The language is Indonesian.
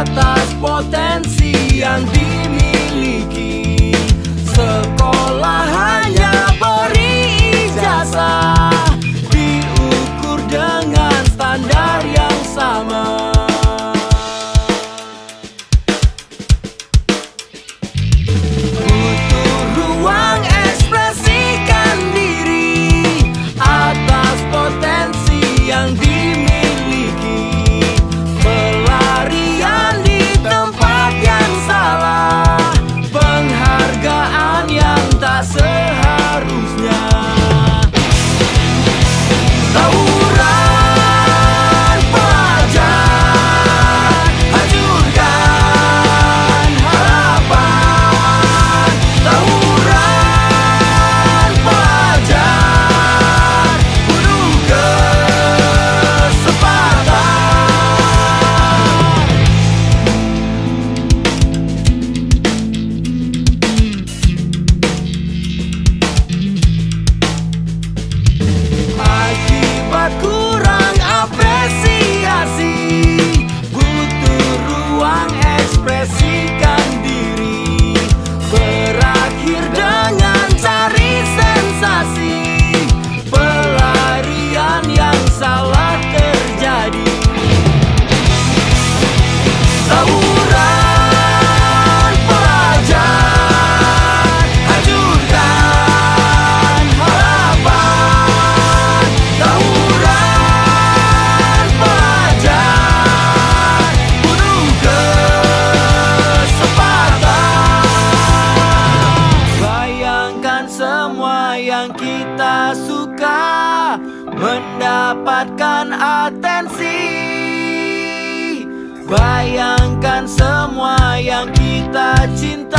atas potensi yang dimiliki. Sekolah hanya beri ijazah, diukur dengan standar yang sama. Butuh ruang ekspresikan diri atas potensi yang dimiliki. Pelarian di tempat yang salah, penghargaan yang tak seharusnya. Tawuran pelajar hancurkan harapan. Tawuran pelajar bunuh kesempatan. Akibat kurang apresiasi, butuh ruang ekspresikan diri. Berakhir dengan cari sensasi, pelarian yang salah terjadi. Tawuran pelajar hancurkan harapan. Tawuran pelajar bunuh kesempatan. Bayangkan semua yang kita suka mendapatkan atensi. Bayangkan semua yang kita cinta